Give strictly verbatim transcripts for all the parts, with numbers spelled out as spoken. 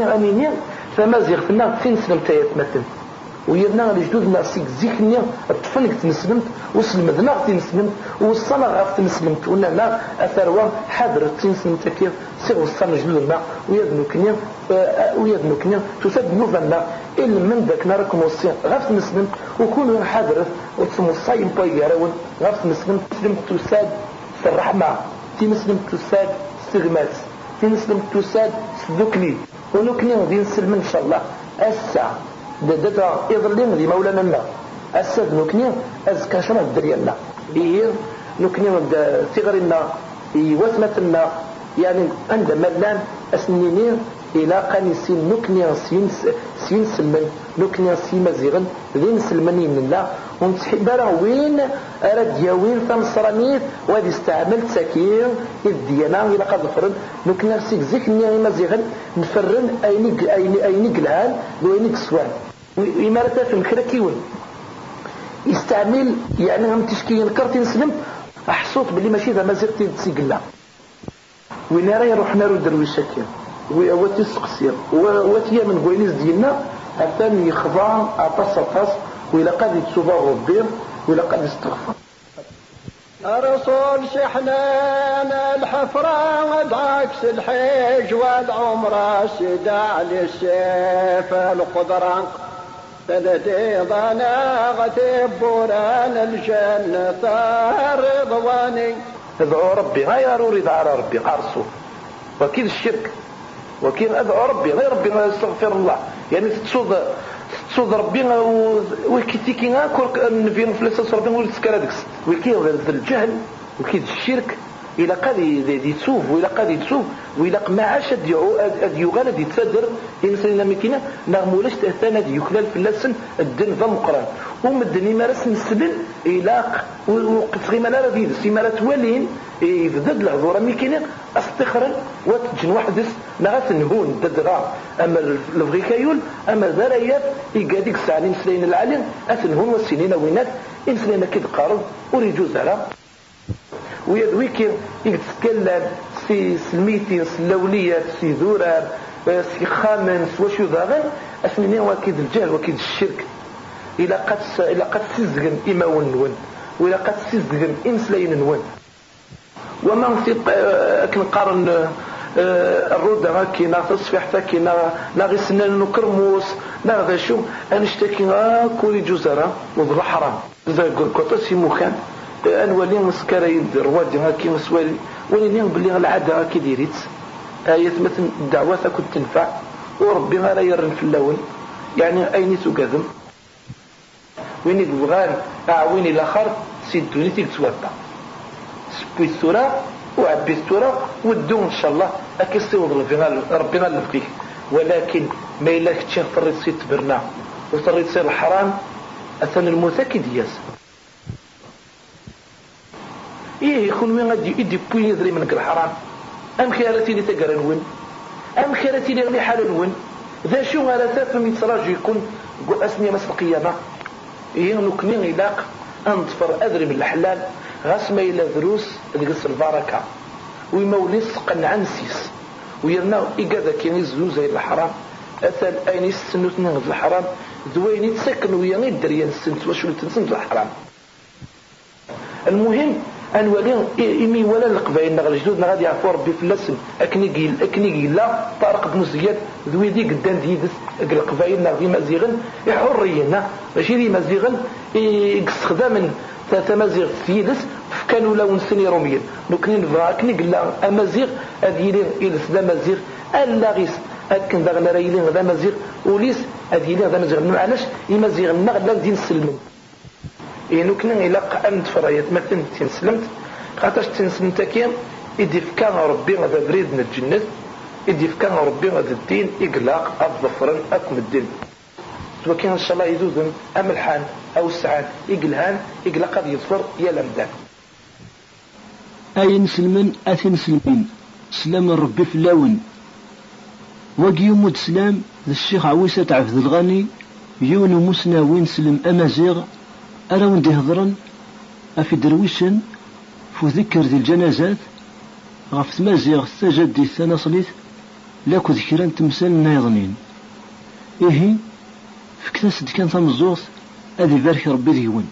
أنيني تمازيغتنا فين سلمت يتمثل ويرنا لجدودنا سيك زيكني الطفل تنسلمت وسلمدنا تنسلمت وصلنا غاف تنسلمت ولا اثروا حاضر تنسلمت كيف سير وصلنا جدودنا ويدنوكني ويدنوكني تسد نوفنا إلا من ذاك ناركم وصي غاف تنسلمت وكونوا حاضر وتسمو الصايم بايراون غاف تنسلمت تسلمت تساد الرحمة تنسلمت تساد استغمات تنسلمت تساد سذوكني ونوكني غادي نسلم ان شاء الله الساعه دادا يظلم لي مولانا لنا الساد نوكني ازكى شنو الدريالنا هي نوكني تغرينا يوثمتنا يعني عندما لان اسنينين الى قانسين نوكني سين سين سلمن نوكني سي مزيغن ذين سلمني من الله ونتحبر وين اراد ياوين فمصرانيت وهذه استعملت سكين الديانه الى قد فرن نوكني سيك زيكني مزيغن نفرن اينيك ايني اينيك العال وينيك سوان وإمارة في الكراكيون يستعمل يعني هم تشكيل كارتين سلم أحصوت باللي ماشي ذا مازيغتي تسيقلا وين راه يروح نارو درويشاكين وتسقسير وتيا من بوينيز ديالنا حتى يخضع عطاس عطاس وإلا قاد يتسوبا ربي وإلا قاد يستغفر الرسول شحنان الحفرة ودعكس الحج والعمرة سداع للسيف القدرة تلدي ضناغة بوران الجنة الرضواني ادعو ربي غير أريد على ربي قارصو وكيد الشرك وكيد ادعو ربي غير ربي استغفر الله يعني تتصود تتصود ربي وكيتيكي غاكل النبي فلسس ربي والسكرادكس وكيد الجهل وكيد الشرك إلى قد يتسوف وإلى قد يتسوف وإلى ما عاش أديو غالد يتصدر إنسان لمكينة نغمولش تأثانا دي يخلال في اللسن الدن ذا مقران ومدني مارس نسبل إلى وقتغي مالا ربيد سيمارة والين يفدد لغضورة مكينة أستخرا وتجن واحدس نغاث نهون ددغا أما الفغيكايول أما ذرايات إيقاديك سعلين سلين العالم أثنهون والسنين وينات إنسان كيد قارب وريجو زهرا ويدويك يتكلم سي سلميتي سلولية سي ذورار سي خامن وشو ذاغن اسمني وكيد الجهل وكيد الشرك إلا قد إلا قد سيزغن إما ونون وإلا قد سيزغن إنسلين نون وما في كنقارن الرودة غاكينا تصفيح تاكينا لا غي سنان نكرموس لا ذا شو أنشتكي كوري جزرة وضل حرام ذا قرقوطة سي مخان أنوالي مسكرة يدير وادي هاكي مسوالي ولينين بلي العادة هاكي ديريت آية مثل الدعوة كنت تنفع وربي غير يرن في اللون يعني أين تقدم وين يبغان أعويني الآخر سيدوني تيك توضع سبوي الثورة وعبي الثورة ودون إن شاء الله أكي سيوض ربنا اللي ولكن ما إلاك تشين فريد سيد تبرنا وفريد سير الحرام أثنى الموثاكي دياز إيه يكون وين غادي يدي بوين يدري منك الحرام أم خيرتي اللي تقرا وين أم خيرتي اللي غني حال وين ذا شو على ثلاث من يتراجع يكون أسنية مسل القيامة إيه نكني غلاق أنطفر أدري من الحلال غاس ما إلى دروس دقص البركة ويموليس قنع نسيس ويرنا إيقاذا كين يزلو زي الحرام أثل أين يسنو تنغذ الحرام دوين يتسكن ويغني الدريان السنت وشو تنسنت الحرام المهم أنوالين إمي ولا القبائل نغل جدودنا غادي يعفو ربي في اللسن أكنيقي أكنيقي لا طارق بن زياد ذوي دي قدام ديدس القبائل نغدي مزيغن يحرينا ماشي دي مزيغن يستخدم تمازيغ سيدس كانوا لون سني روميين نكنين فراكني قلا أمازيغ أديلين إلس ذا مزيغ ألا غيس أكن ذا غنريلين ذا مزيغ وليس أديلين ذا مزيغ معلش يمزيغ النغلا دين سلمن إنو كنا إلاق أمد فرايات مثلا تنسلمت خاطرش تنسلمت كيام إدي فكان ربي غدا بريدنا الجنة إدي فكان ربي غدا الدين إقلاق الظفرن أكم الدين وكان إن شاء الله يزوزن أم الحان أو السعان إقلهان إقلاق هذا يظفر يا لمدان أي نسلمن أثي نسلمين سلام ربي في اللون وقيوم سلام الشيخ عويسة عبد الغني يون مسنا وين سلم أمازيغ أنا وندي هضرا أفي درويشن فو ذكر ذي الجنازات غف مازيغ السجد الثانى صليت لاكو ذكران تمثال نايضنين إيه فكتاسد كان تمزوط أذي بارك ربي ديون.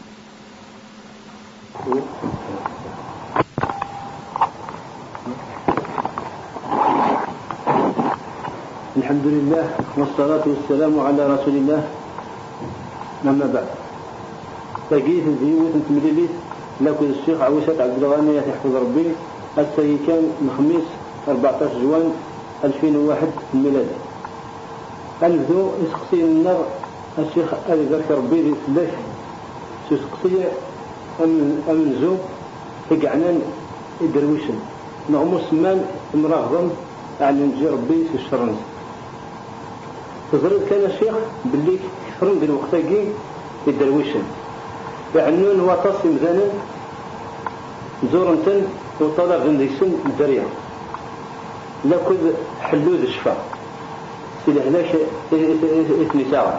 الحمد لله والصلاة والسلام على رسول الله. أما بعد لقيت الزيوت نتمليليت لاكو الشيخ عويشات عبد الغني يحفظ ربي السي كان الخميس أربعة عشر جوان ألفين وواحد ميلادي. البدو يسقسي النار الشيخ أبي بارك ربي ذي سلاش تسقسي أمن أمن زو تقعنان يدرويشن نغمو سمان مراغضن على نجي ربي في الشرنز. تظرد كان الشيخ باللي كثرون ذي الوقتاقي يدرويشن يعنون واتصي مزانا زورنتن وطلع غنديسن الدريا لكذ حلو ذي الشفاء سلهلاش اثني ساعة.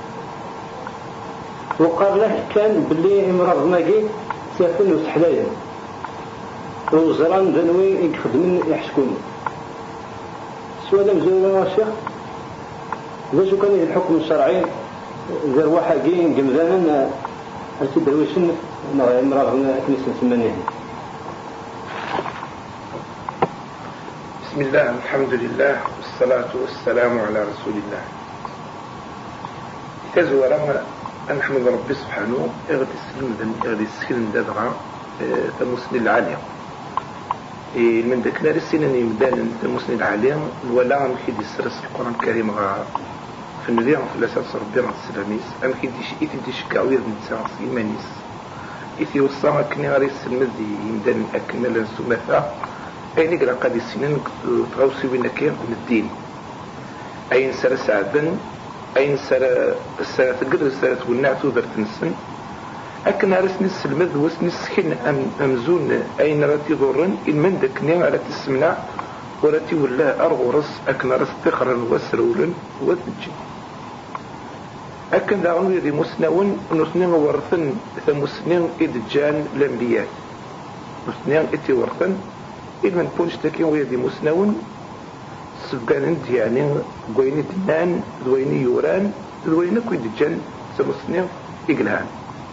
وقال له كان باللي مرض ناقي سافن وسحلايا وزران ذنوي يخدمن يحشكون سؤال مزولا الشيخ ذا شو كان الحكم الشرعي ذا واحد جمزانا السيد درويشن مرض كنيسة سمانيه. بسم الله الحمد لله والصلاة والسلام على رسول الله. تزورا نحمد ربي سبحانه اغدي السلم اغدي السلم دادغا تمسني العالية من ذاك نار السنين يمدان تمسني العالية ولا نخيدي السرس القرآن الكريم غا في النبي في الأساس ربي راه السلاميس أنخيدي إثي دي شكاوير من تساعس إيمانيس إثي وصاها كني غاري السلم دي يمدان أكمل سمثا أين قرأ قادي السنين تغوصي بينا كير من الدين أين سر سعدن أين سر السنة تقدر السنة والنعت وذر تنسن أكن رسني السلمذ وسني السكن أم أمزون أين راتي ضرن المن دكني على تسمنا وراتي ولا أرغرس أكن رس تخرا وسرولا وذجي أكن دعوني ذي مسنون نسنين ورثن ثمسنين إدجان الأنبياء مسنين إتي ورثن إذا من بونش تكين ويدي مسنون سبقان انت يعني قويني دنان ذويني يوران ذويني كوي دجان سمسنين إقلهان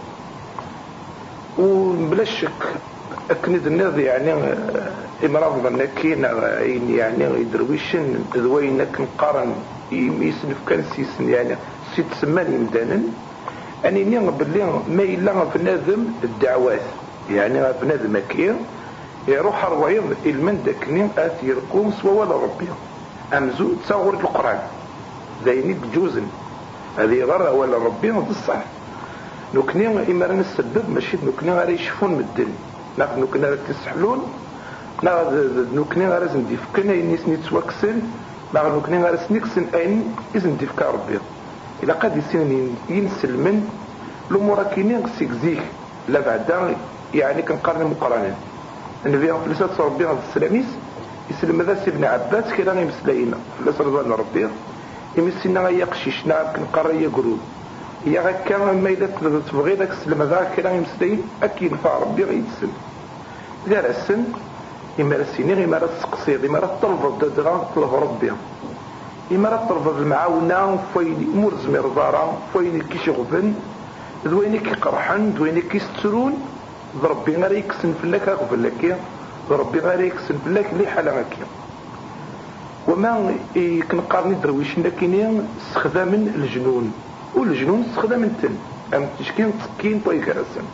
وبلا شك أكند الناس يعني إمراض ظنكين يعني يدرويشن ذويني كنقارن يسنف كان سيسن يعني سيت سمان يمدانا أني نيغ باللي ما إلا بنادم الدعوات يعني بنادم كير يروح الروايض المندك نين آتي يرقوم سوا ولا ربي أمزو تصور القرآن ذيني بجوزن هذه غرة ولا ربي بالصح نكنين إما رانا السبب ماشي نكنين غير يشوفون من الدن ناخذ نكنين غير تسحلون ناخذ نكنين غير زندي فكنا ينيس نتوكسن ناخذ نكنين غير سنكسن أين إذن ديفكا ربي إلا قد يسين ينسل من الأمور كينين سيكزيك لا بعد يعني كنقارن مقارنين النبي عليه الصلاة والسلام ربي عليه السلاميس يسلم ذا سيدنا عباس كلا يمسلاينا فلاس رضوان ربي يمسلنا غيا قشيشنا كنقرا يقولون يا غكا ما إلا تبغي ذاك السلم ذا كلا يمسلاين أكيد فا ربي غيتسل دار السن إما السنين إما السقسير إما الطلب دادغا طلب ربي إما الطلب المعاونة فوين مرزمي رضارا فوين كيشغبن ذويني كيقرحن ذويني كيسترون ضربي غير يكسن فلاك غفلاك ضربي غير يكسن فلاك لي حالة هكا وما كنقارني درويش لكن استخدام الجنون والجنون استخدام التن ام تشكين تسكين طيق راسا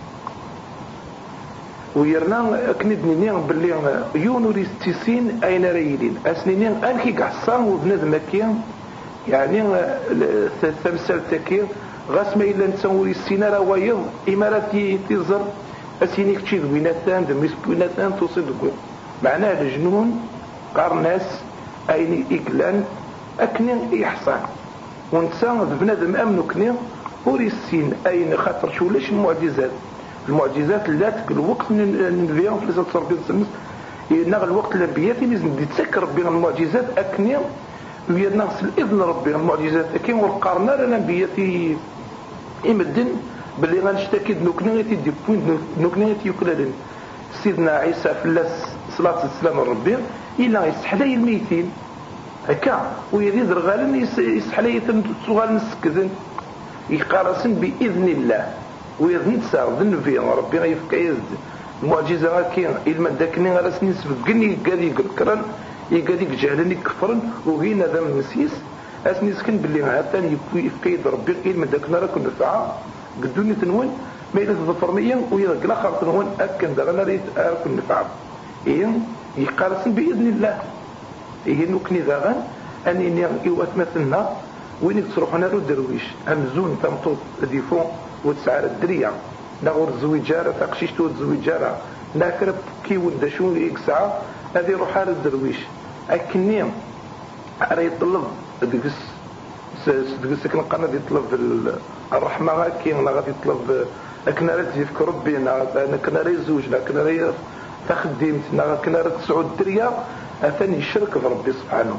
ويرنا كندني باللي يونوري ستيسين اين رايدين اسنين انكي قحصان وبنادم هكا يعني ثمثال تكير غاس ما الا نتسولي السينارا وايض اماراتي تيزر أسيني كتشي ذويناتان دميس بويناتان توصل دقوي معناه الجنون قارناس أين إقلان أكنين إحسان ونسان بنادم أمنو كنين وريسين أين خاطر شو ليش المعجزات المعجزات اللي تك الوقت من النبيان في لسات صربين سمس ناغ الوقت الأنبياتي لازم تتسكر بين المعجزات أكنين ويا ناقص الإذن ربي المعجزات أكين والقارنا الأنبياتي إمدن باللي غنشتكي نكنيتي دي بوين نكنيتي يكلالن سيدنا عيسى في الله صلاة السلام الربي إلا يستحلي الميتين هكا ويزيد رغالن يسحلي تسوغال نسكزن يقارسن بإذن الله ويذن تساعد النبي ربي غيفك يزد المعجزة كاين إلما داكني غير سنين سبقني يقال يقرن يقال يجهلني كفرن وهنا ذا المسيس أسني سكن باللي عثاني يفكيد ربي إلما داكنا راكن نفعا قدوني تنون ما إذا تظفرنيا ويذاك الآخر تنون أكن دغنا ريت راكن نفعا إيه يقارسن بإذن الله إيه نكني ذاغن أني إيوات مثلنا وين تروحنا له درويش أمزون تمطوط ديفون وتسعر الدرية نغور الزويجارة تقشيشتو الزويجارة ناكرب كي ودشون ليك ساعة هذه روح على الدرويش أكني راه يطلب دقس دقس كن قنا يطلب الرحمة كي أنا غادي يطلب أكنا راه تزيفك ربي أنا كنا راه زوجنا كنا راه تخدمتنا كنا راه تسعود الدرية أثاني يشرك في ربي سبحانه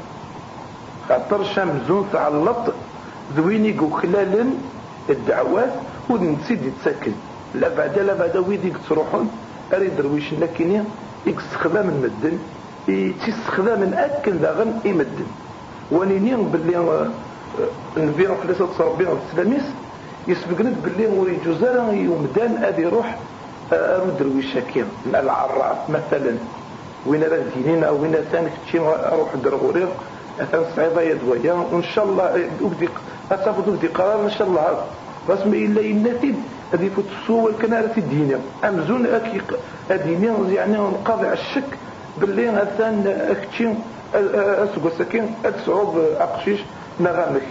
خاطر شامزون تعلط ذويني خلال الدعوات ونسيد يتسكن لا بعد لا بعد ويديك تروحون اريد درويش لكن يستخدم المدن يستخدم من اكل داغن يمدن ونيني باللي النبي خلصت ربي السلاميس يسبقنت باللي وري جزاره يومدان ادي يروح ارو درويش كيم العراف مثلا وين راه دينينا وين ثاني كتشي اروح درغورير مثلا صعيبه يدويا وان شاء الله ودي تاخذ ودي قرار ان شاء الله بس ما الا النتيج هذه فوت الصور كنارة الدينية امزون اكي الدينية يعني نقاضي على الشك باللي مثلا اكتشين اسوق سكين اتصعب اقشيش نغامك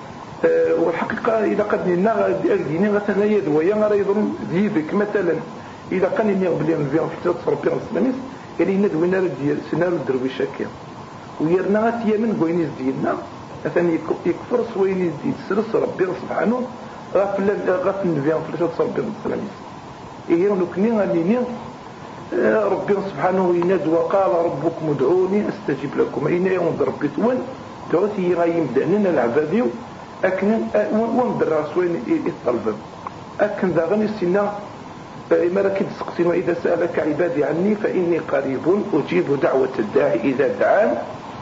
أه والحقيقة اذا قد نغا الدينية مثلا يدويا راه يضرب ديبك مثلا اذا كان ينيغ بلي نبيع في تصرف بين السلاميس يعني ندوي نار ديال سنار الدرويش كي ويرنا غاتيا من كوينيز ديالنا مثلا يكفر سوينيز ديال سرس ربي سبحانه غافل غافل النبي في تصرف بين السلاميس إيه نكني غنيني ربي سبحانه يناد وقال ربكم ادعوني استجيب لكم اين يوم ربي تون دوتي غايم داننا العباديو اكن وندرا سوين يطلب اكن ذا غني سينا ما راكي تسقسين واذا سالك عبادي عني فاني قريب اجيب دعوه الداعي اذا دعان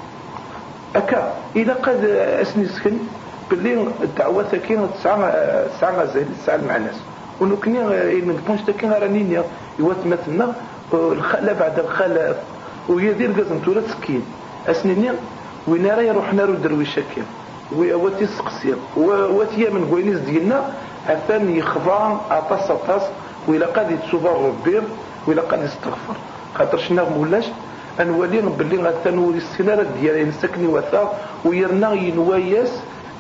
اكا اذا قد اسني سكن باللي الدعوه كاينه تسعه تسعه غزال تسعه مع الناس ونكني من بونش تاكين راني يوات مثلنا الخلا بعد الخلاف ويدير قزمتو لا تسكين اسنيني وين راه يروحنا رو درويش كاين واتي سقسي واتي من كوينيز ديالنا عفان يخضع عطاس عطاس وإلا قاد يتسوبر ربي وإلا قاد يستغفر خاطر شنا مولاش انولي باللي غتنوري السناره ديالي نسكني وثا ويرنا ينواياس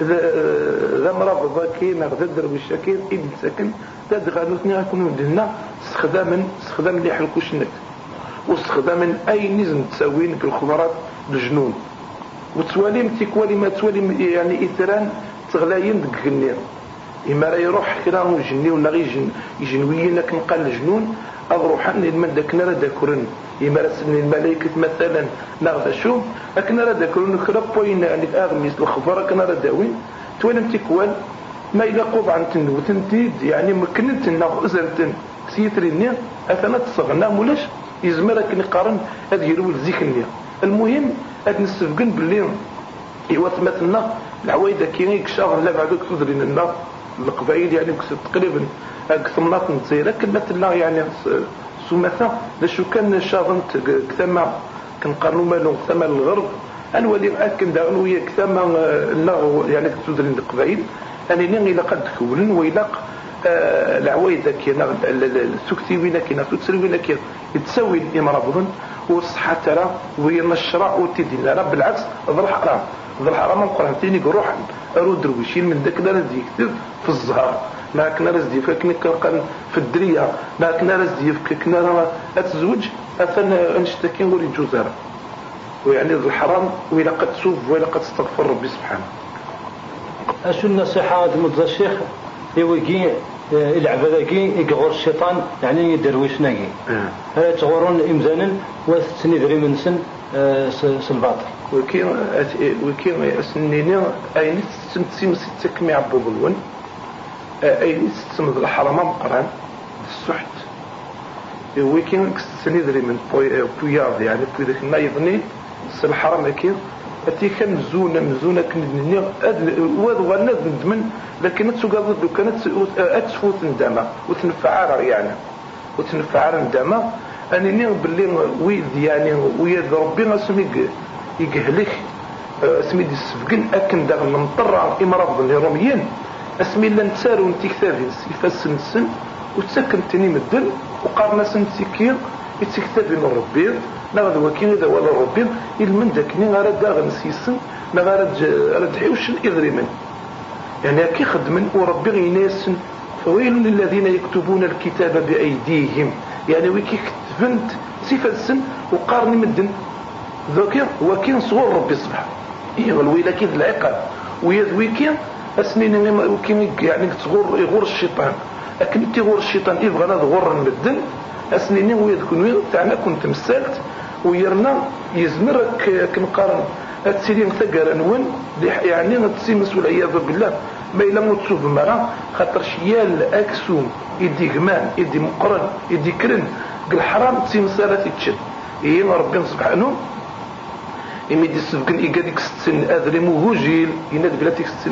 ذا مرض كاين غدا درويش كاين ابن ساكن تاد غانوتني غنكونوا عندنا استخداما استخدام اللي يحركوا شنك واستخداما اي نزم تساوين بالخضرات الجنون وتواليم تيكوالي ما توالي يعني اثران تغلاين دك النير اما راه يروح كرا وجني ولا غير يجنويين كنقال الجنون اروح من داك نرا داكرن اما رسل الملائكه مثلا ناخذ شو لكن راه داكرن كرا بوين يعني اغميس الخبره كنا راه داوين توالم تيكوال ما إلا قوض عن تنوتن يعني مكنت نغزلتن سيتريني أثناء تصغنا مولاش يزمر كني قارن هذا يرول زيكني المهم هاد نستفقن باللي إيوات مثلنا العوايدة كيني كشاغ لا بعدوك تدرين النار القبائل يعني تقريبا كثمنات نتصير لكن مثلنا يعني سمثا لشو كان شاغنت كثما كنقارنو مالو كثما الغرب الولي أكن داغنو هي كثما يعني تدرين القبائل أنا إلا قد تكون ويلاق آه العوايد كينا السكتي وين كينا تسري وين كينا يتساوي الإمراض والصحة ترى وين الشرع وتدينا لا بالعكس ذا الحرام ذا الحرام القرآن تيني روح أرود درويشين من ذاك نرزي كتب في الزهر ما كنا رزدي فكنا كان في الدرية ما كنا رزدي فكنا أتزوج أثنى نشتكي ولي جزارة ويعني ذا الحرام وإلا قد تسوف وإلا قد تستغفر ربي سبحانه. أشو النصيحة هذا مدة الشيخ يوجي العبادة كي يقغر الشيطان يعني يدرويش ناقي هذا تغورون إمزانا وتسندري من سن سلباطل وكي وكي سنيني أين تسمى ستة كمية عبو بالون أين تسمى الحرام مقران السحت وكي سندري من بوياض يعني بوي ذاك ما يظني الحرام كي أتي كان مزونة مزونة كندني وذ غنى ندمن لكن تسوق ضد كانت أتفوت ندمة وتنفعر يعني وتنفعر ندمة أنا نير باللي ويد يعني ويد ربي اسمي يقهلك اسمي دي السفقن أكن داغ المطرة إمراض الهرميين اسمي لن تسار ونتي كتابين يفسن السن وتسكن تاني مدن وقارنا سنتيكير يتكتابين الربي نغاد وكين إذا ولا الربي المن داكني غير داغ نسيسن نغاد رد حيوش الإذري من يعني كي خدمن وربي غيناسن فويل للذين يكتبون الكتاب بأيديهم يعني وكي كتبنت صفة السن وقارني مدن ذاكر وكين صغور ربي صبح إيه الويلة كيد العقاب ويذويكين أسنين وكين يعني تغور يغور الشيطان لكن تغور الشيطان يبغى هذا غور المدن أسنين ويذكن وين تاعنا كنت مسالت ويرنا يزمرك كنقارن أتسيلين ثقر نون يعني نتسيمس والعياذ بالله ما إلا متصوب مرة خاطر شيال أكسوم يدي جمان يدي مقرن يدي كرن قل حرام تسيمس لا تتشد إيه ربنا سبحانه يمدي السفقن يقاديك ستسن أذري موهوجيل يناد بلاتيك ستسن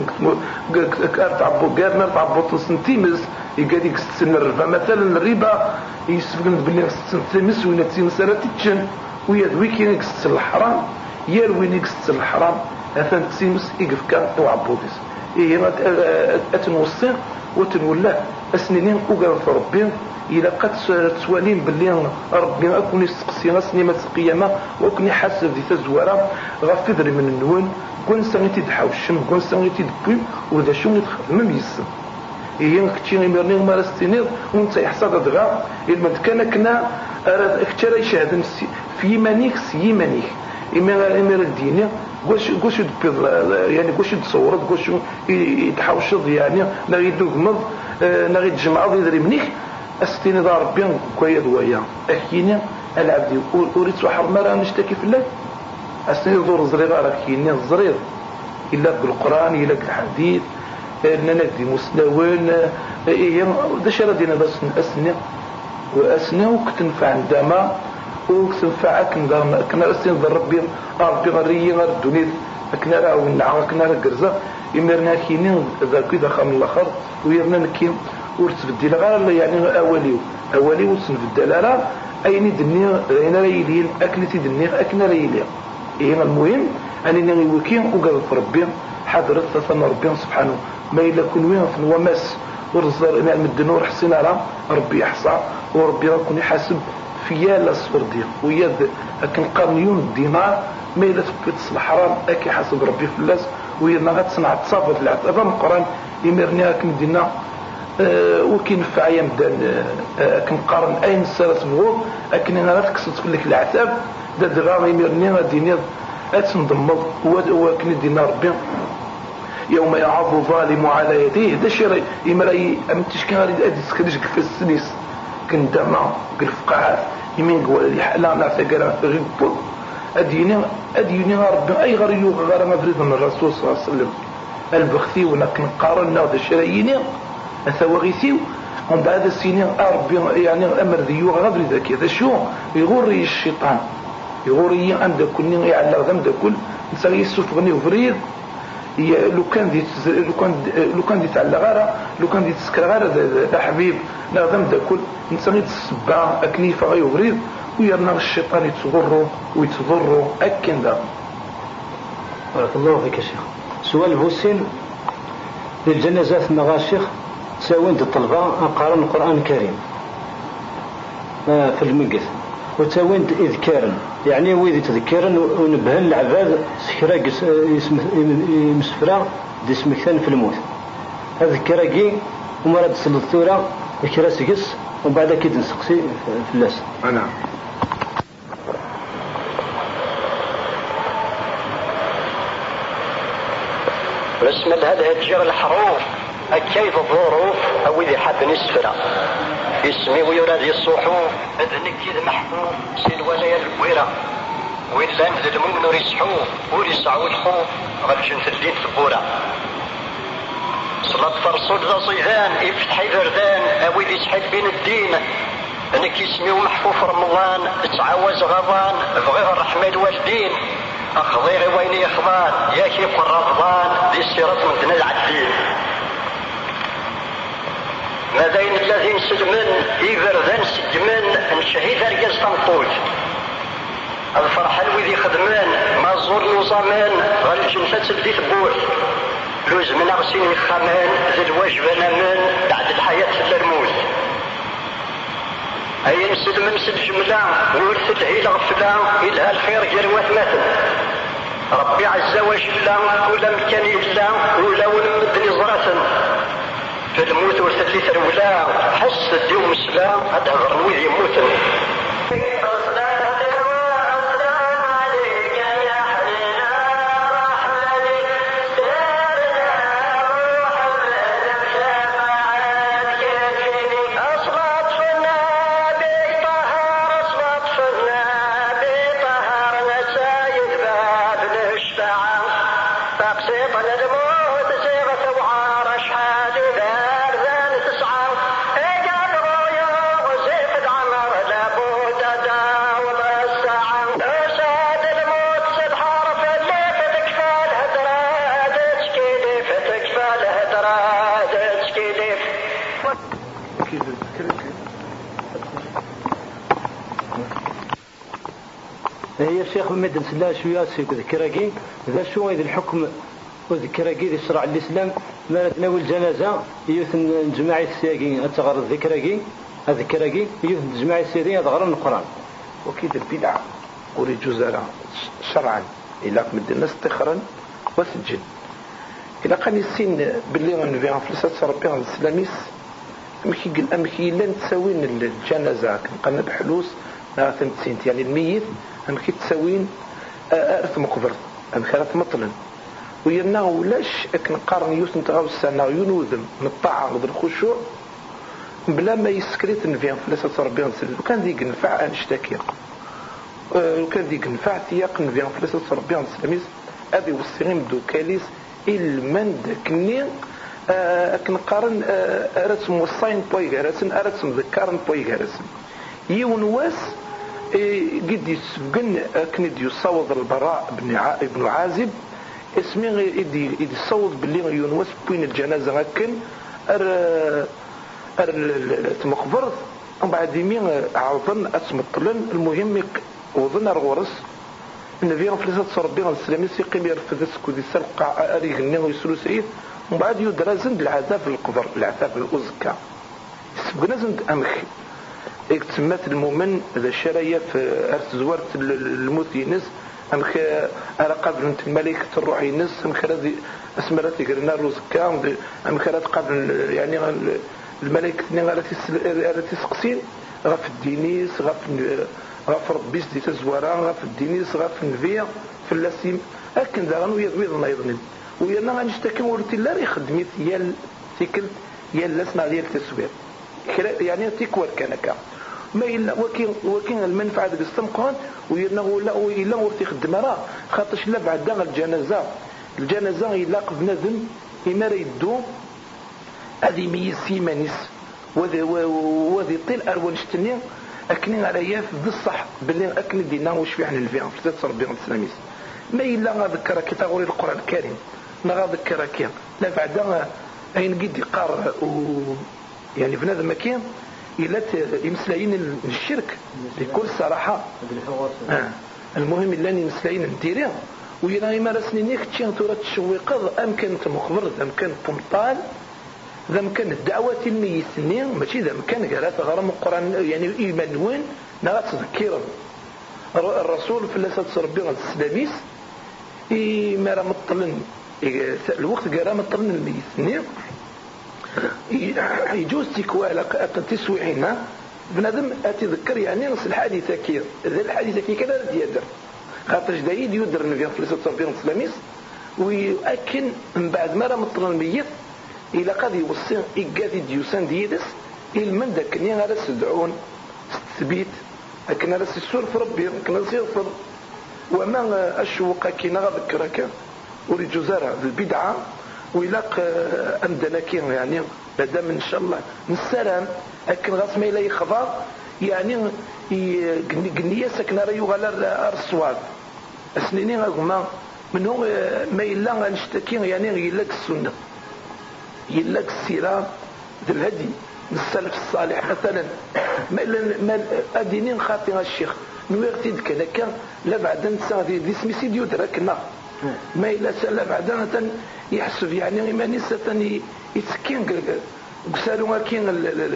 كارتعبو قارنا تعبو تنسنتيمز يقاديك ستسن الربا مثلا الربا يسفقن بلي ستسن تيمس ويناد تيمس لا تتشن ويدويك ينك ستسن الحرام يالوين يكستر الحرام أثناء تسيمس يقف كان وعبوديس إيه أتنوصي وتنولاه أسنينين أقرأ في ربي إلا قد تسوالين باللي ربي أكون يستقسينا سنيمة القيامة وأكون يحاسب ذي تزوارا غفذري من النون كون سنغيتي دحاوشم كون سنغيتي دبويم وذا شو يتخدم ميسن إيه كتشي غيمرني مارستينير وانت يحصاد دغا إلما كان كنا اكترى يشاهد في يمانيك سي يمانيك إما إما الديني قوش قوش يعني قوش تصورت قوش يتحوشض يعني نغي دوغمض نغي تجمع ضي منيح أستيني دار ربي كويد ويا أكيني العبد أريد سحر مرة نشتكي في الله أستيني دور زريغة أكيني الزريغ إلا بالقرآن إلا بالحديث إننا نقدي مسلوين إيه ده شردينا بس أسني وأسني وكتنفع عندما وكتنفع كنا كنا أستيني ذا ربي ربي غريي غير الدنيا كنا راه ونعا كنا راه قرزة يمرنا كيني ذا كذا خام الآخر ويرنا نكين ورتبدل غير يعني أولي أولي وتنبدل على أيني دني أين ريلين أكنتي دني أكن ريلين إيه المهم أنني نوكين وقال ربي حضرت ثم ربي سبحانه ما إلا كن وين في الوماس ورزر نعم الدنور حسين على ربي يحصى وربي يكون يحاسب فيا لا صفر ديال وياد أكن قرنيون دينار ما إلا تصبح حرام أكي حسب ربي في اللاس ويادنا غتصنع تصافى في العتبة من القرآن يمرني أكن دينا أه وكين في عيام دان أه كنقارن اين سارت بغور اكن انا تكسد في لك العتاب دا دغا يمرني غادي اتنضمض وكن دينا ربي يوم يعض الظالم على يديه دا شي يمري امتش كان غادي ادي سكريش في السنيس كندما الفقاعات يمين قول لا نعطي غير غير اديني اديني ربي اي غير يوغ غير ما فريد من الرسول صلى الله عليه وسلم البخثي ونكن قارنا هذا الشرايين أثوغيثيو ومن بعد السنين أربي يعني أمر ذيو غادر ذاك هذا شو يغوري الشيطان يغوري عند كل يعلق ذم ذا كل إنسان يسوفغني وفريد لو كان دي لو كان لو كان دي تعلق غيره لو كان دي تسكر غيره ذا حبيب لا ذم ذا كل إنسان يتسبع أكنيفة غير وفريد ويرنا الشيطان يتضره ويتضره أكن ذا. بارك الله فيك يا شيخ. سؤال الحسين للجنازات النغاشيخ تساوين الطلبة قارن القرآن الكريم في المقث وتساوين إذكارا يعني ويذ تذكارا ونبهن العباد سكراق مسفرا دي سمكتان في الموت هذا الكراقي ومراد تصل الثورة الكراس قس وبعد كده نسقسي في اللاس. نعم. بسم الله هذا هتجر الحروف كيف الظروف او اذا حد نسفرة اسمي ويراد الصحوف اذنك كذا محفوظ سين ولايا الكويرة وإلا نزل من ريسحوف وريسعو الحوف غالجن تلين ثبورة صلاة فرصود ذا صيفان يفتح فردان او اذا يسحب بين الدين انك اسمي ومحفوف رمضان تعاوز غضان بغير الرحمة الوالدين أخضيغي وين يخضان يا كيف الرفضان دي السيرات من دنا العدين ماذين الذين سلمن يبردن سجمن نشهيد رجال طنطوج الفرحة الوذي خدمان ما زور نظامان غير الجنسات اللي تبوح لوز من أغسين الخمان ذي الواجب أنا من بعد الحياة في الموت أي نسد من سد جملة ورث الهيل غفلة إلها الخير جروات مثل ربي عز وجل ولا مكان إلا ولا ونمد نظرة في الموت ورث لي ثرولا حس اليوم سلام هذا غروي يموت هي الشيخ المدن سلا شوية سيك ذكراكي ذا شو هذا الحكم وذكراكي ذي شرع الإسلام ما تناول الجنازة يوثن جماعة السياقين أتغر الذكراكي الذكراكي يوثن جماعة السياقين أتغر القرآن وكيد البدعة وري جزارة شرعا إلا مد الناس تخرا وسجن إلا قال السين باللي غنبيع فلسات ربي غن السلاميس أمكي قل أمكي لن تساوين الجنازة كنقلنا بحلوس نغاثم تسينت يعني الميت أمكي تساوين أرث مقبر أمكي أرث مطلن ويرنا ولاش كنقارن يوسن تغاو السنة ينوذم من الطاعة وذ الخشوع بلا ما يسكريت نفيا فلسات ربي غن السلاميس وكان ذيك نفع أنشتاكيا وكان ذيك نفع تياق نفيا فلسات ربي غن السلاميس أبي والسغيم دو كاليس المند كنين كنقارن رسم وصاين بوي رسم رسم ذكرن بوي رسم يون واس قد يسبقن كند يصوض البراء بن ابن عازب اسمي يدي يدي يصوض باللي يون واس بين الجنازه هكن ار ار المقبر ومن بعد يمين عاوضن اسم الطلن المهم وظن الغرس النبي فلسات ربي غن السلامي يقيم يرفض اسكو دي سلقع اريغني ويسلو سعيد ومن بعد يدرى زند العذاب القبر العذاب الأزكى يسبقنا زند أمخي تسمات المؤمن ذا الشراية في أرس زوارة الموت ينس أمخي على قبل انت الملائكة الروح ينس أمخي رضي أسمراتي قرنا الأزكى أمخي رضي قبل يعني الملائكة التي سقسين غف الدينيس غف غف ربيس دي تزوارا غف الدينيس غف النبيع في اللاسيم أكن ذا غنو يضويضنا يضنين ويانا غنشتكي ورتي لا يخدميت يال تيكل يال لسنا ديال التسوير يعني تيكور كانك ما الا وكين وكين المنفعه ديال السمقان ويانا ولا الا ورتي خدم راه خاطرش لا بعد الجنازه الجنازه الا بنادم اما يدو هذه ميسي مانيس وذي وذي طيل اروان شتني اكنين على ياف بالصح باللي اكن دينا واش في حنا الفيها فلات ربي السلاميس ما إلا غذكر كتغوري القرآن الكريم ما غذكر كيا لا بعد أين قد يقار يعني بنادم مكان إلا يمسلاين الشرك بكل صراحة آه. المهم إلا يمسلاين نديرها ويلا يمارسني نيك تشين تورا تشويق أم كانت مخبر أم كانت تمطال ذا مكان الدعوة الميسنين ماشي ذا مكان قالت غرام القرآن يعني إيمان وين نغا تذكير الرسول في اللسات ربي غد السلاميس إيه ما راه مطلن الوقت قال راه مطلن الميسنين يجوز تكوى على تسويعنا بنادم اتذكر يعني نص الحادثه كي ذا الحادثه كي كذا يدر خاطر جديد يدر النبي في اللسات ربي غد السلاميس ولكن من بعد ما راه مطلن الميت إلا قد يوصي إيقاذي ديوسان ديدس إلمن داك ني غادا سدعون تثبيت لكن هذا السور في ربي كنا نصيغفر وما أشوق كينا غذكرك وري جزارة البدعة ويلاق أمدنا كين يعني لدام إن شاء الله نسلام لكن غاس ما إلا يخضر يعني قنية سكنا ريو غالا الصواب أسنيني هما من هو ما إلا نشتكي يعني يلاك السنة يلاك السيرة ذي الهدي السلف الصالح مثلا ما إلا أدينين خاطئ الشيخ نويرتي كذا كان لا بعد نسا ذي اسمي سيدي يدركنا ما إلا لا بعد يحسب يعني ما نسا يتسكين قسالوا كين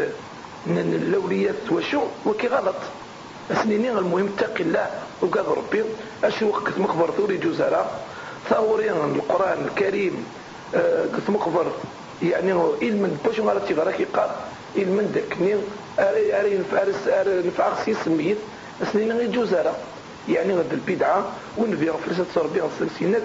الأوليات وشو وكي غلط أسنيني المهم اتق الله وقال ربي أشو وقت مخبر ثوري جزارة ثورين القرآن الكريم قلت مخبر يعني علم باش غلطي غراك يقال علم داكني أري أري الفارس أري الفارس يسميه أسنيني غير جزارة يعني غد البدعة ونبي فلسة تربية السلسلة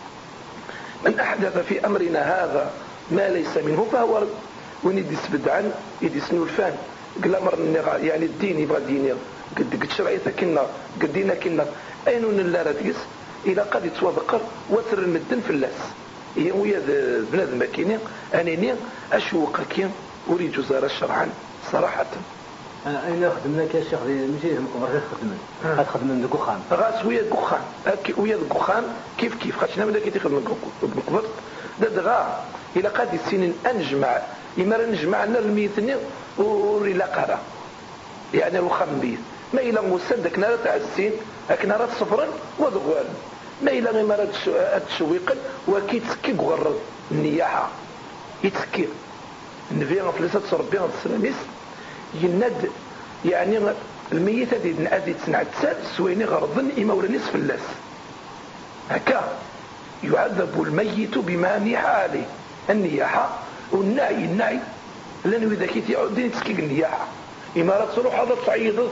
من أحدث في أمرنا هذا ما ليس منه فهو رد ونيدي سبدعا يدي سنو الفان قل أمر يعني الدين يبغى الدين قد قد شرعيتها كنا قدينا كنا أين لا رديس إذا قد يتوذكر وتر المدن في اللاس هي ويا بنادم كيني أنيني أشوق كين أريد جزارة شرعا صراحة. أين خدمنا كيا شيخ ماشي مقبر غير خدمنا خدمنا دكوخان غاس ويا دكوخان ويا دكوخان كيف كيف خاطر شنو بدا كيتخدم مقبر دغا إلى قد السنين أنجمع إما نجمع لنا الميتني وريلا قرا يعني الخمبيت ما إلى مسدك نار تاع السين لكن نار صفرا وذغوال ما إلى غير مرات تشويقا وكي تسكي غرد النياحة يتسكي النبي فلسة ربي السلاميس يند يعني الميت هذه نادي تنعتسال سويني غرضا إما ولا نصف اللاس هكا يعذب الميت بما نيح عليه النياحة والنعي النعي لأنه إذا كنت يعودين تسكيق النياحة إمارات تروح هذا تعيض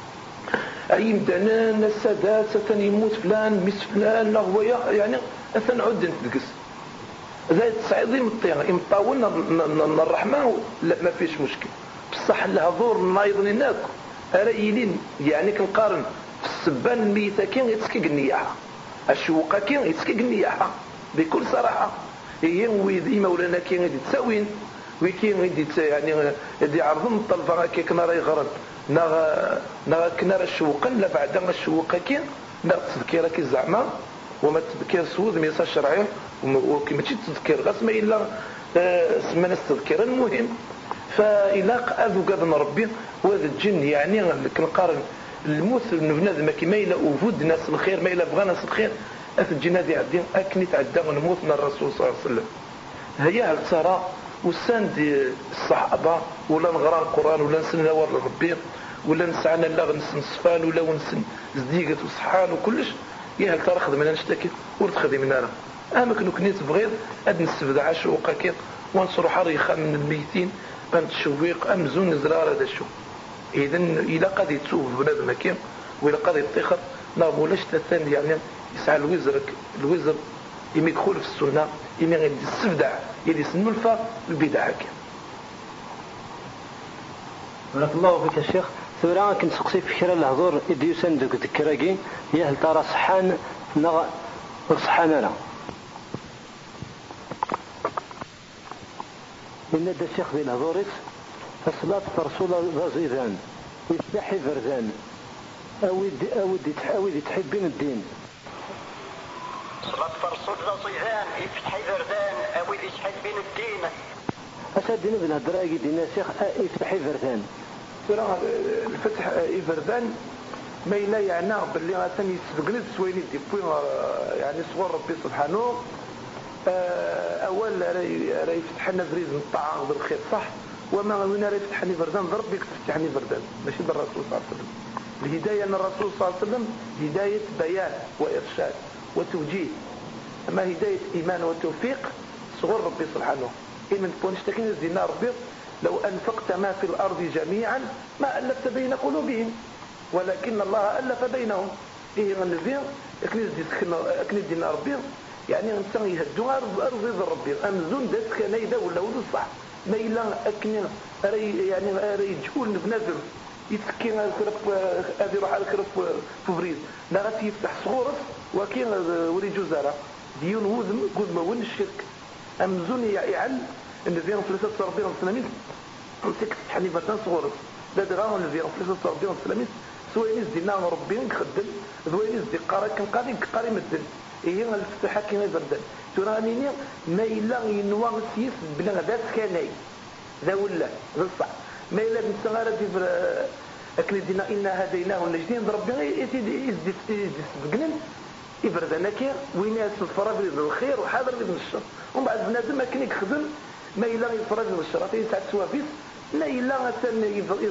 أي مدنان السادات ستن يموت فلان مس فلان نغوية يعني أثن عود نتدقس ذا تصعيدي مطينا إمطاولنا الرحمة لا ما فيش مشكل بصح الهضور نايضني ناك أرأيلين يعني كنقارن السبان الميتة كين يتسكيق النياحة الشوقة كين يتسكيق النياحة بكل صراحة هي ويدي مولانا كين يدي تساوين ويكين يدي يعني يدي عرضن الطلبة كي كنا راي غرض نغ نغ كنا الشوقا لا بعد ما الشوقة كين نغ تذكيرة كي زعما وما تذكير سود ميسا شرعي وكي ماشي تذكير غاس ما إلا سمنا التذكير المهم فإلا أذو قد نربي وهذا الجن يعني كنقارن الموت بنادم كيما إلا وجود ناس الخير ما إلا بغى ناس الخير أث الجن هذه عدي أكني تعدى نموت من الرسول صلى الله عليه وسلم هي هل ترى وساند الصحابة ولا نغرى القرآن ولا نسن نور ربي ولا نسعنا لا نسن صفان ولا ونسن زديقة وصحان وكلش يا هل ترى خدمنا نشتكي ورتخدي من أنا أما كنو كنيت بغير أد نستفدع عشوقا كيف ونصروا حريخا من الميتين أم تشويق أم زون زرار هذا الشو إذن إلا قد يتسوف بنادم كيم وإلا قد يتخر نعم ولاش تثاني يعني يسعى الوزرك الوزر يمي يدخل في السنة يمي غير السفدع يدي سنولفة البدع كيم. بارك الله فيك الشيخ. ثورا كنت سقسي في كرا الهضور إدي يسندك تكراكي هي هل ترى صحان نغ صحان أنا إن هذا الشيخ ذي الهضوريس الصلاة فرسول الرزيذان يستحي فردان أود أود أود تحبين الدين صلاة فرسول الرزيذان يفتحي فردان أود تحبين الدين أسادين ابن الدراجي دينا شيخ يفتحي فردان ترى الفتح فردان ما إلا يعني باللي غاتني يسبقني سويني ديبوي يعني صور ربي سبحانه أول راه يفتح لنا فريز من الطاعة بالخير صح وما وين راه يفتح لي فردان ضرب يفتح لي فردان ماشي بالرسول صلى الله عليه وسلم. الهداية أن الرسول صلى الله عليه وسلم هداية بيان وإرشاد وتوجيه أما هداية إيمان وتوفيق صغر ربي سبحانه إن من تكون اشتكين الزنا ربي لو أنفقت ما في الأرض جميعا ما ألفت بين قلوبهم ولكن الله ألف بينهم إيه من الفين أكني دينا ربي يعني إنسان يهدوها أرض ربي أمزون دات كان يدا ولا ولد صح ما إلا أكني أري يعني أري جول بنادم يتكين الكرف هذه روح على الكرف فبريز لا غاتي يفتح صغورس وكين ولي جزارة ديون وذم قد ما وين الشرك أمزون يعل إن فيهم فلسة ربي السلامين مسك تحني بردان صغورس لا دراهم اللي فيهم فلسة ربي السلامين سوين زدنا ربي نخدم ذوين زدي قارا كنقاري قاري مدن هي الفتحة كيما بردن ترانيني ما إلا ينوى سيس بلا غدا سكاني ذا ولا ذا الصح ما إلا بنسغارة ديبر أكن دينا إنا هديناه النجدين ربي يزدي يزدي يبرد أنا كي وين يسفر بريد الخير وحاضر بريد الشر ومن بعد بنادم ما كان يخدم ما إلا يفرج من الشر يسعد سوافيس ما إلا أثن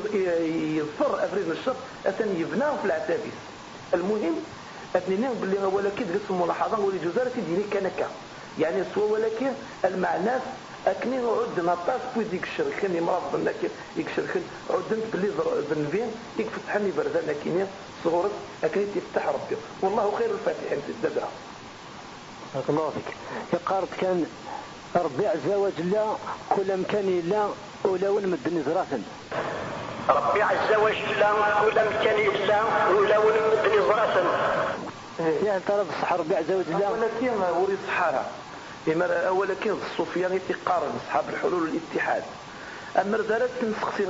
يظفر أفريد الشر أثن يبناه في العتابيس المهم أثنين باللي هو ولكن قسم ملاحظة ولجزارة ديني كنكا يعني سوى ولكن المعنى أكني عد نطاف ويديك الشركين يمرض بنك يكشركين عدنت باللي ذنبين يكفتحني بردان كينيا صغورت أكني تفتح ربي والله خير الفاتحين تدبرها. بارك الله فيك. يقارد كان ربي عز وجل كل مكان لا ولون مدن زراسا ربي عز وجل كل مكان لا ولون مدن زراسا يعني ترى بصح ربي عز وجل ولكن وري صحارى إما أولا كان الصوفيان يتقارن أصحاب الحلول والاتحاد أما رزالات نسقسي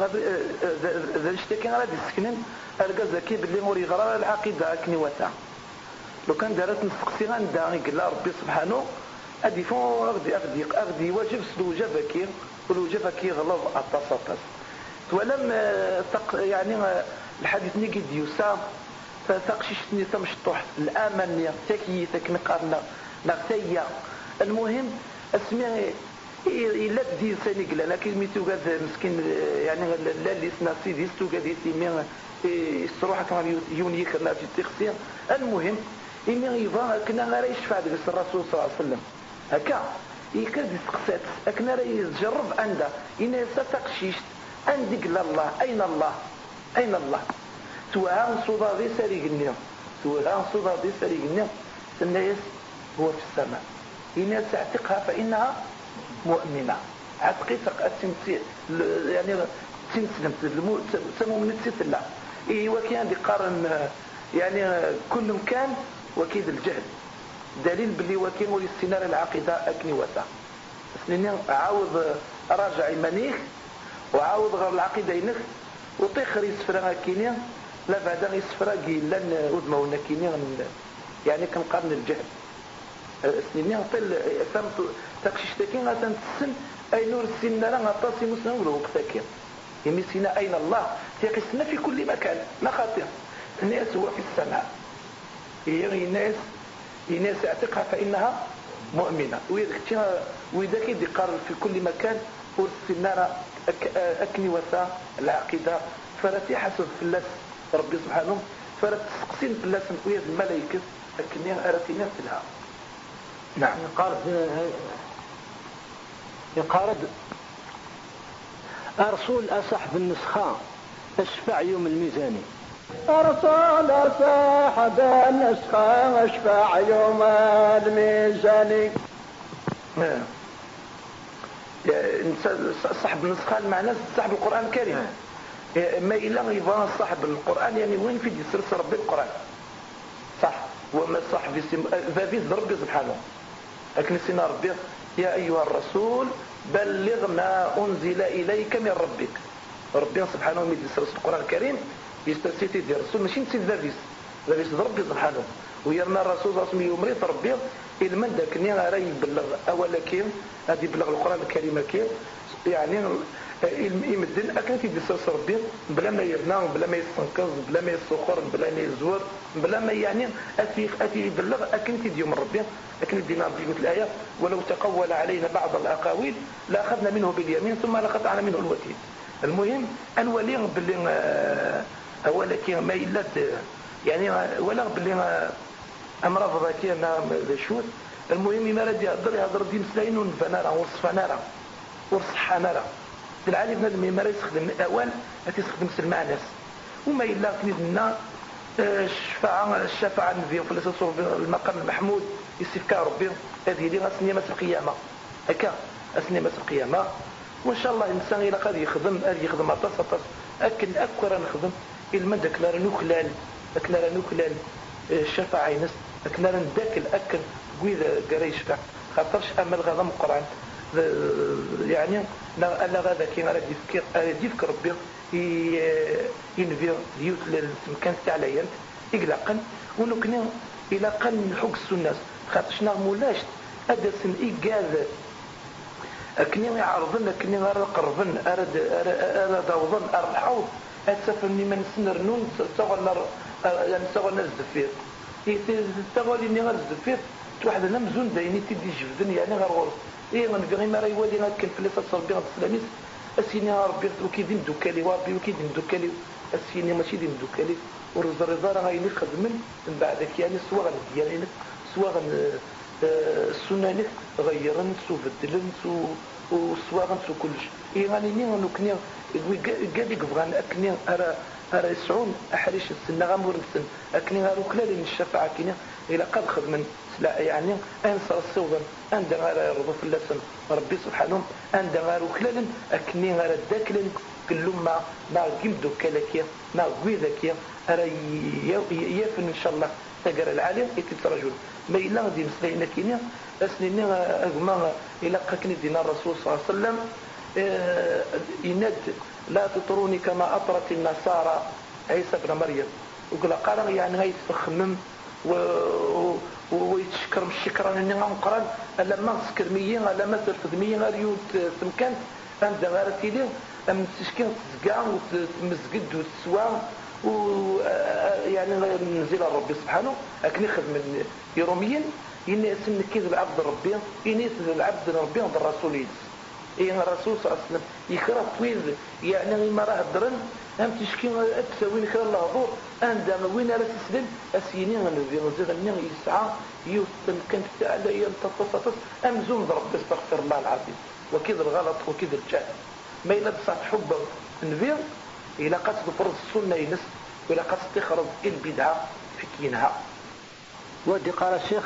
ذا الاشتكي غادي يسكنن ألقى زكي باللي موري غرا العقيدة أكني وتا لو كان دارت نسقسي غندا قال ربي سبحانه أدي فون أغدي أغدي أغدي واجب سلوجا بكير ولوجا بكير غلظ أتصاطس ولم تق يعني الحديث نيجي ديوسا فتقششتني تمشطح الآمن تكي تكني قارنا نغتيا المهم اسمي إلا تدي سني قال لكن ميتو قاد مسكين يعني لا اللي سنا سيدي ستو قاد يتيمي يستروح كما يونيك الناس التخسير المهم إمي يبغى كنا غير يشفع ديك الرسول صلى الله عليه وسلم هكا يكاد يسقسات أكنا راه يجرب عنده إن ستقشيش عندك الله أين الله أين الله توها صودا ذي سريق النيم توها صودا ذي سريق النيم الناس هو في السماء إن تعتقها فإنها مؤمنة عتقي تنسي يعني تنسلم تسمو من الست الله إيه وكان دي قارن يعني كل مكان وكيد الجهل دليل باللي وكين ولي السينار العقيدة أكني وتا سنين عاوض راجع يمانيخ وعاوض غير العقيدة ينخ وطيخر يسفرها كينيا لا بعد يسفرها قيلان ودمونا كينيا يعني كان قرن الجهل سنين طل فهمت تقششتكين غاتن تسن أي نور السنة لا غطاسي مسلم ولو بتاكين يمي سينا أين الله تيقسنا في كل مكان ما خاطر الناس هو في السماء هي الناس الناس اعتقها فإنها مؤمنة وإذا كيدي قارن في كل مكان ورسلنا أكني وثا العقيدة فرتي حسب فلاس ربي سبحانه فرت تسقسين فلاس ويد الملائكة أكني أرتينا لها. نعم. يقارد يقارد أرسول أصحب النسخة أشفع يوم الميزاني أرسل صاحب النسخة أشفع يوم الميزاني. نعم. صاحب النسخة المعنى صاحب القرآن الكريم ما إلا يبغى صاحب القرآن يعني وين في يسرس ربي القرآن صح وما صاحب اسم ذا ربي سبحانه لكن سينا ربي يا أيها الرسول بلغ ما أنزل إليك من ربك ربي سبحانه من يسرس القرآن الكريم يستسيتي دي الرسول ماشي نسيت ذابيس ذابيس ربي سبحانه ويرنا الرسول رسمي يمريض ربي المن داك ني راه يبلغ اولا كيم غادي يبلغ القران الكريم كيم يعني يمدن اكن تيدسس ربي بلا ما يرنا بلا ما يستنقذ بلا ما يسخر بلا ما يزور بلا ما يعني اتي اتي يبلغ اكن تيدي من ربي اكن دينا ربي قلت الايه ولو تقول علينا بعض الاقاويل لاخذنا منه باليمين ثم لقطعنا منه الوتين. المهم الولي باللي اولا كيم ما الا يعني ولا باللي امراض ذكيه ذا شوت المهم ما راه يهضر يهضر دي مسلاين ونفنارا وصفنارا وصحنارا العالم بنادم ما راه يستخدم الاوان تيستخدم سلمع ناس وما الا كنيدنا الشفاعه الشفاعه النبي في المقام المحمود يستفكى ربي هذه اللي غاسني مس القيامه هكا اسني مس القيامه وان شاء الله الانسان الى قد يخدم غادي يخدم اطاس اطاس اكل اكثر نخدم المدك لا نوكلال اكل نوكلال الشفاعه ينس أكنا نداك الأكل قويذا قرا يشفع خاطرش أمل غضم القرآن يعني أنا هذا كي غادي يفكر غادي يفكر ربي ينفي ديوت المكان تاع العيال يقلقن ونكني إلى قن حقس الناس خاطرش نغمولاش هذا سن إيجاد أكني يعرضن أكني غير قربن أرد أرد أوضن أرحوض أتسفرني من سنر نون تغلر يعني تغلر الزفير تغلر إني غير الزفير واحد نمزون دايني تدي جبدن يعني غير غرس إيه من في غير ما راي والي غير كان فلسة صربي غير السلاميس أسيني ربي وكيدين دوكالي وربي وكيدين دوكالي أسيني ماشي دين دوكالي ورز الرضا راه غايني خدمن من بعدك يعني سوا غنديرينك سوا غن السنانك غيرن سو بدلن سو وسوا غنسو كلش إيه غاني ني غنوكني قال يقبغان أكني أرى أرى يسعون أحريش السنة غامور السن أكني غاروكلا لين الشفاعة كيني إلى قد خدمن لا يعني أنصر السوغن أند غير يرضو في اللسن ربي سبحانه أند غير وكلالن أكني غير الداكلن كلهم ما ما قيمدو كلاكيا ما قويذاكيا أرى يفن إن شاء الله تقر العالم يتترجل ما إلا غدي مسلينا كيني أسنيني أغمى إلى قاكني دينا الرسول صلى الله عليه وسلم يند لا تطروني كما أطرت النصارى عيسى بن مريم وقال قال يعني هاي تفخمم و ويتشكر الشكران اني غنقران الا ما سكر ميين الا ما ترفد ميين غير تمكن عند غارتي لي ام تشكين تزكا وتمزقد وتسوا و يعني نزيل ربي سبحانه اكني خدم يوميا اني اسن كيد العبد ربي اني العبد ربي عند الرسول يدس إيه الرسول صلى الله عليه وسلم يكره طويل يعني ما راه درن أم تشكين أتسوين كره الله ضور عندما وين على تسلم أسينين الذي نزيد النير يسعى يوتن كان على ينتصصص أم زوم رب استغفر الله العظيم وكذا الغلط وكذا الجهل ما إلا بصات حب النبي إلى قصد فرض السنة ينس وإلى قصد تخرج البدعة في كينها. ودي قال الشيخ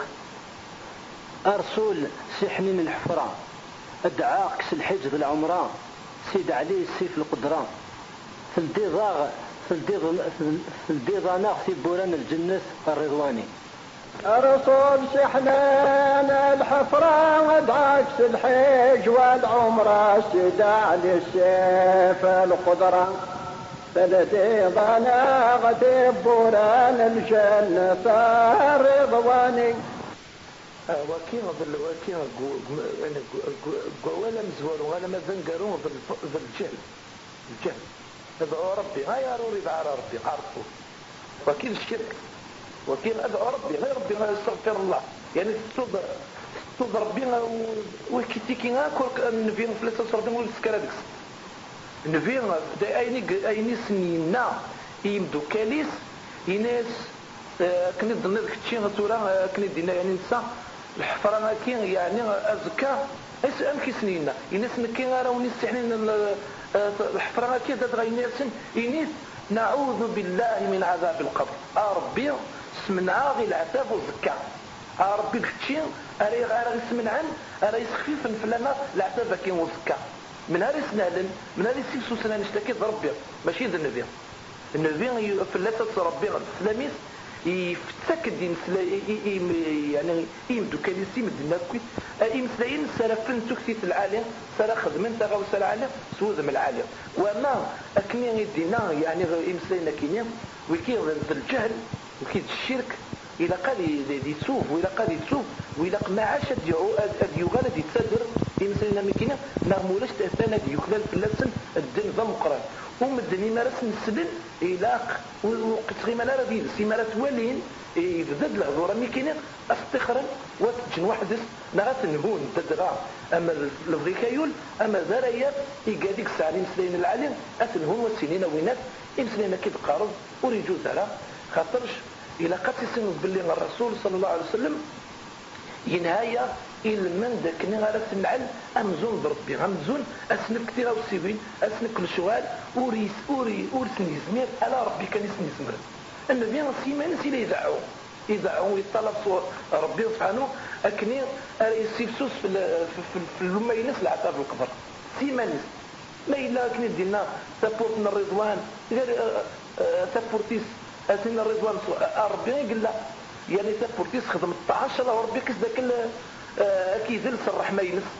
أرسول سحنين الحفرة ادعى كس الحج بالعمرة سيد علي السيف القدران في الديضاغ في الديض في الديضاناغ في بوران الجنة الرضواني الرسول سحنان الحفرة ودعى كس الحج والعمرة سيد علي السيف القدران في الديضاناغ في بوران الجنة الرضواني وكين ظل وكين يعني ولا مزور ولا ما زنقرون بالجهل الجهل ادعو ربي هاي روري دعا ربي عارفه وكين الشرك وكين ادعو ربي غير ربي غير استغفر الله يعني تصد تصد ربي وكيتيكي كل النبي فلسه صربي نقول سكرادكس النبي دا ايني ايني سنينا يمدو كاليس يناس كني ظن كتشي غتورا كني دينا يعني نسا الحفرة كين يعني أزكى إيش أم كيسنينا ينس نكين غير ونستحنين الحفرة كين ذات غينيسن ينس نعوذ بالله من عذاب القبر أربي سمنع غي العذاب وزكى أربي كتشي أري غير اسمن عن أري يسخفيف فلنا العذاب كين وزكى من هاري سنالن من هاري سيفسو سنان اشتكي ربي ماشي ذا النبي النبي في اللاتة ربي السلاميس يفتك الدين يعني يمدو كان يسيم الدين كوي يمسلاين سلفن تكثيت العالم سلا خدمن تغاو سلا عالم سوذ من العالم وما اكني الدين يعني يمسلاين كينيا وكي بالجهل وكي الشرك الى قال يسوف والى قال يسوف والى ما عاش ديو ديو غاد يتصدر يمسلاين مكينيا نغمولاش تاثنا ديو خلال فلسن الدين ذا مقران هم الدنيا ما رسم السبل إلاق وقت غيما لا رديد سيمارات والين يبدد الهضورة ميكينين استخرا وتجن واحدس نغات نهون تدغى أما الفغيكايول أما ذريات إيقاديك السعالي مسلين العالم أتنهون والسنين وينات إمسلين كيد قارض وريجو ذرا خاطرش إلا قد يسنوا باللي الرسول صلى الله عليه وسلم ينهاية المن داكني غير سمعل امزون بربي غمزون اسنف كثير او سيبين اسنف كل شوال وريس اوري اورسني زمير على ربي كان يسني زمر النبي سيمان سيلا يدعو يدعو يطلب صور ربي سبحانه اكني يسيبسوس في في الامه ينس العذاب القبر سيمان ما الا كني دينا سابورت من الرضوان غير سابورتيس اسن الرضوان ربي قال لا يعني سابورتيس خدم الطعاش الله ربي كز ذاك أكيد لس الرحمة ينس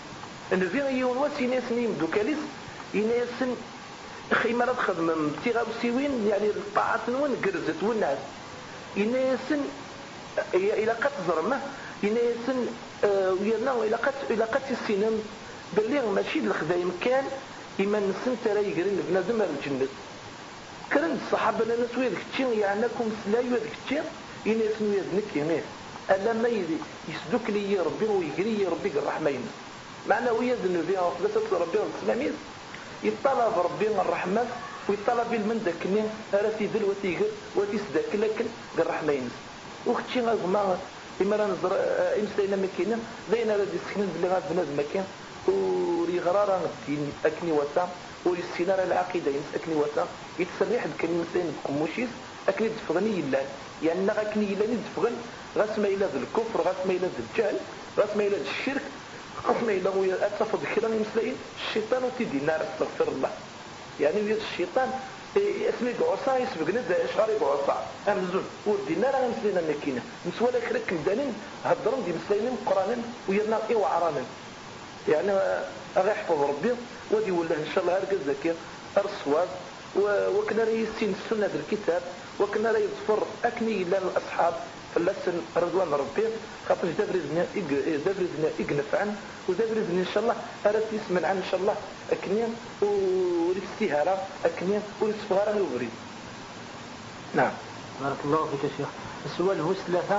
أن في يوم وسيناس نيم دوكاليس يناسن خيمة لا تخدم بتيغا وسيوين يعني الطاعات وين قرزت والناس يناسن إلى قد زرمه يناسن ويانا إلى قد إلى قد السينم باللي ماشي الخدايم كان إما نسن ترى يقرن بنادم الجنة كرن الصحابة لنا سويد كتشين يعناكم سلاي ويد كتشين يناسن ويد نك يمين ألا ما يدي يسدوك لي ربي ويقري ربي الرحمة ينس معنى ويد النبي أفضل ربي الإسلامي يطلب ربي الرحمة ويطلب المندك منه أرى ذل وتيقر وتسدك لكن الرحمة ينس وختشي غزما إما راه نزر إمسلينا مكينا ذينا راه يسكنن بلي غاد بنادم مكان وري غرارة الدين أكني وتا وري السينارة العقيدة ينس أكني وتا يتسرح الكلمة مثلا بقموشيس أكني دفغني يلان يعني نا غاكني يلان دفغن غاسما إلى ذا الكفر غاسما إلى ذا الجهل غاسما إلى ذا الشرك غاسما إلى ويا أتصف بكرا يمسلين الشيطان وتيدي نار استغفر الله يعني ويا الشيطان اسمي قعصا يسبقنا دا اشعاري قعصا امزون ودينا راه مسلينا مكينه مسوالا كرك مدانين هضرن دي مسليين قرانا ويرنا اي وعرانا يعني غا يحفظ ربي ودي ولا ان شاء الله هرقز ذكي الصواب وكنا راه يسين السنه بالكتاب وكنا راه يظفر اكني الى الاصحاب فلسن رضوان ربي خاطر دابرزنا دابرزنا يقنفعن ودابرزنا ان شاء الله ارات يسمن عن ان شاء الله اكنيا والاستهاره اكنيا والاستفهار الوبري. نعم بارك الله فيك يا شيخ. السؤال هو ثلاثه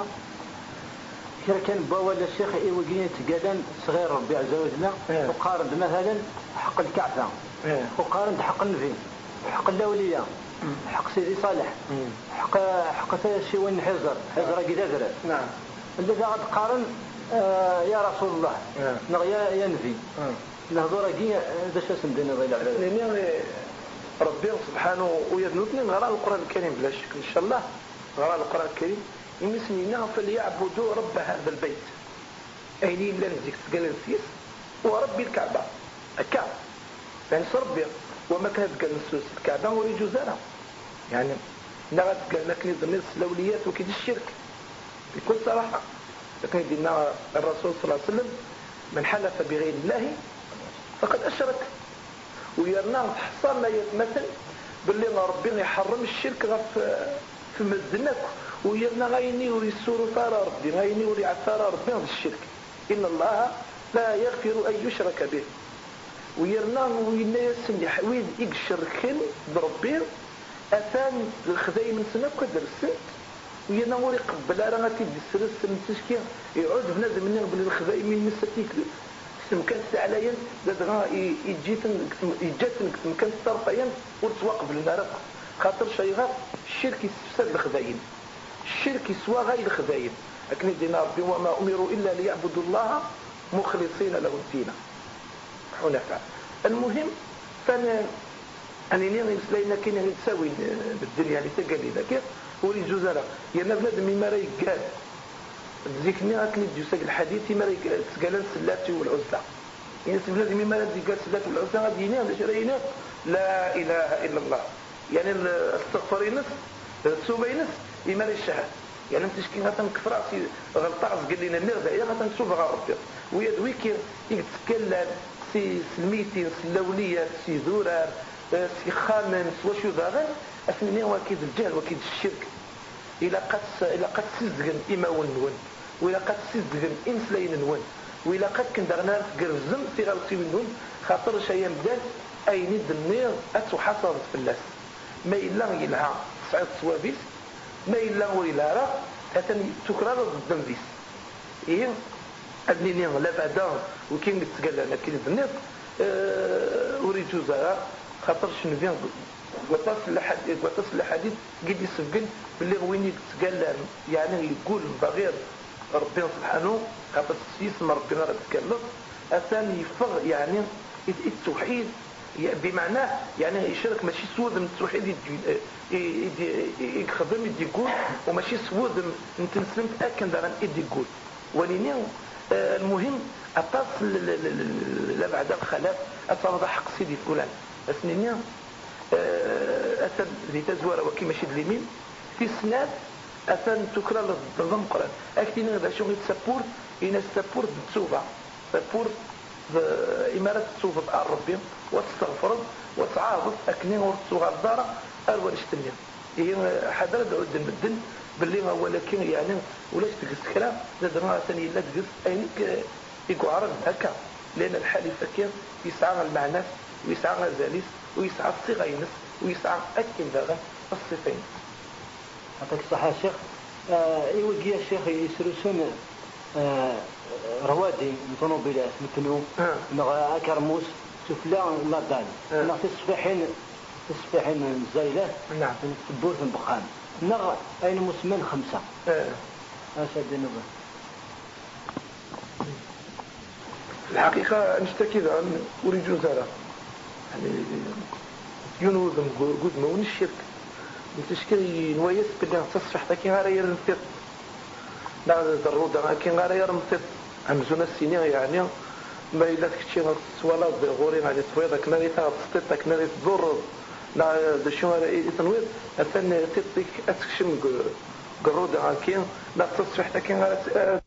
كان كان باوا الشيخ ايوغين تقادن صغير ربي عز وجل اه. وقارن مثلا حق الكعبه اه. وقارن حق النبي حق الاولياء حق سيدي صالح حق حق شيوان حزر حزر قدادر. نعم الذي غاد قارن آه يا رسول الله نعم نغيا يا نبي نهضر كي باش اسمدنا ضيل على يعني ربي سبحانه ويذنبني نغرى القران الكريم بلا شك ان شاء الله نغرى القران الكريم يمسنينا فليعبدوا رب هذا البيت ايني لا نزيك تقال نسيس وربي الكعبه الكعبه يعني ربي وما كانت قال نسوس الكعبه وري جزارها يعني نغت قال لك نظام الاوليات وكيد الشرك بكل صراحه لكن دينا الرسول صلى الله عليه وسلم من حلف بغير الله فقد اشرك ويرنا حصل لا يتمثل باللي ربي يحرم الشرك غف في مزنك ويرنا غيني ويسور ثار ربي غيني ويعثار ربي هذا الشرك ان الله لا يغفر ان يشرك به ويرنا ويناس اللي حويد يشركن بربي اثان الخذاي من سنه قدر السنت ويرنا وري قبل راه غادي يدسر السنت تشكي يعود بنادم من قبل الخذاي من مساتيك سم كانت عليا زاد غا يجيتن يجاتن كانت طرفين وتوقف النار خاطر شي غير الشرك يستفسد الخذاين الشرك يسوى غير الخذاين لكن دينا ربي وما امروا الا ليعبدوا الله مخلصين له الدين حنفاء. المهم فانا اني نيغي مسلينا كاين تساوي بالدنيا اللي تقال لي كيف ولي جزره يا بنادم مما راه يقال ذيكني راكني جوسك الحديث ما تقال السلات والعزى يعني بنادم مما راه يقال السلات والعزى غادي ينام باش راينا لا اله الا الله يعني استغفر ينس التوبه ينس ايمان الشهاده يعني انت شكي غتنكفر راسي غلطه قال لنا النير دايا غتنشوف غا ربي ويا دويك يتكلم سي سلميتي سلاوليه سي زورار سي خامن وشو ذا اسمني واكيد الجهل واكيد الشرك الى قد الى قد سزغن اما ونون وإلا قد سزغن انسلين نون وإلا قد كندغنا قرزم في غلطي ونون خاطر شيء مدال اي ند النير اتو حصلت في اللاس ما إلا يلها سعيد صوابيس ما إلا وإلا راه هاتني تكرار ضد بيس إيه أدنيني لا بعدا وكين قتقال أنا كين النير أه وريجو زارا خاطر شنو فين وتصل لحد وتصل لحديث قد يسجل باللي وين يتقال يعني يقول بغير ربنا سبحانه خاطر اسم ربنا راه تكلم اثاني يفغ يعني التوحيد بمعنى يعني يشارك ماشي سود من التوحيد يخدم يدي يقول وماشي سود انت نسلمت اكن دارن يدي يقول وليني المهم اتصل لا بعد الخلاف اتصل حق سيدي فلان اسنيني أثن ذي تزوار وكي ماشي اليمين في سناد أثن تكرر الضم قرآن أكتين هذا شو يتسبور إن السبور بتسوبة سبور إمارة تسوف على ربي وتستغفر وتعاضد أكنين ورتسوغ الدار أول اشتنيا هي حضر دعود المدن باللي ولكن يعني ولاش تقص كلام زاد ما ثاني لا تقص أينك يقعرن هكا لأن الحالي فكير يسعى المعنى ويسعى الزاليس ويسعى الصيغة ينس ويسعى أكل باغا الصفين. عطاك الصحة الشيخ. آه يوجي الشيخ يسرسون آه روادي طوموبيلات مثلو نغا كرموس سفلا لا دان نغ تصبحين تصبحين الزايلات نعم تبوث البقام نغ أين مسمن خمسة أسد نبه. الحقيقة نشتكي عن أريد وزارة يعني ينوذم قد مون الشرك نتشكي نويس بدنا تصفح لكن غير يرنفط لا ضرورة لكن غير يرنفط همزونا السنين يعني ما إلا تكتشي سوالا بغوري غادي تفويضك ناري تغطستك ناري تضر لا دشو غير تنويض أثنى تطيك أتكشم قرودة لكن لا تصفح لكن غير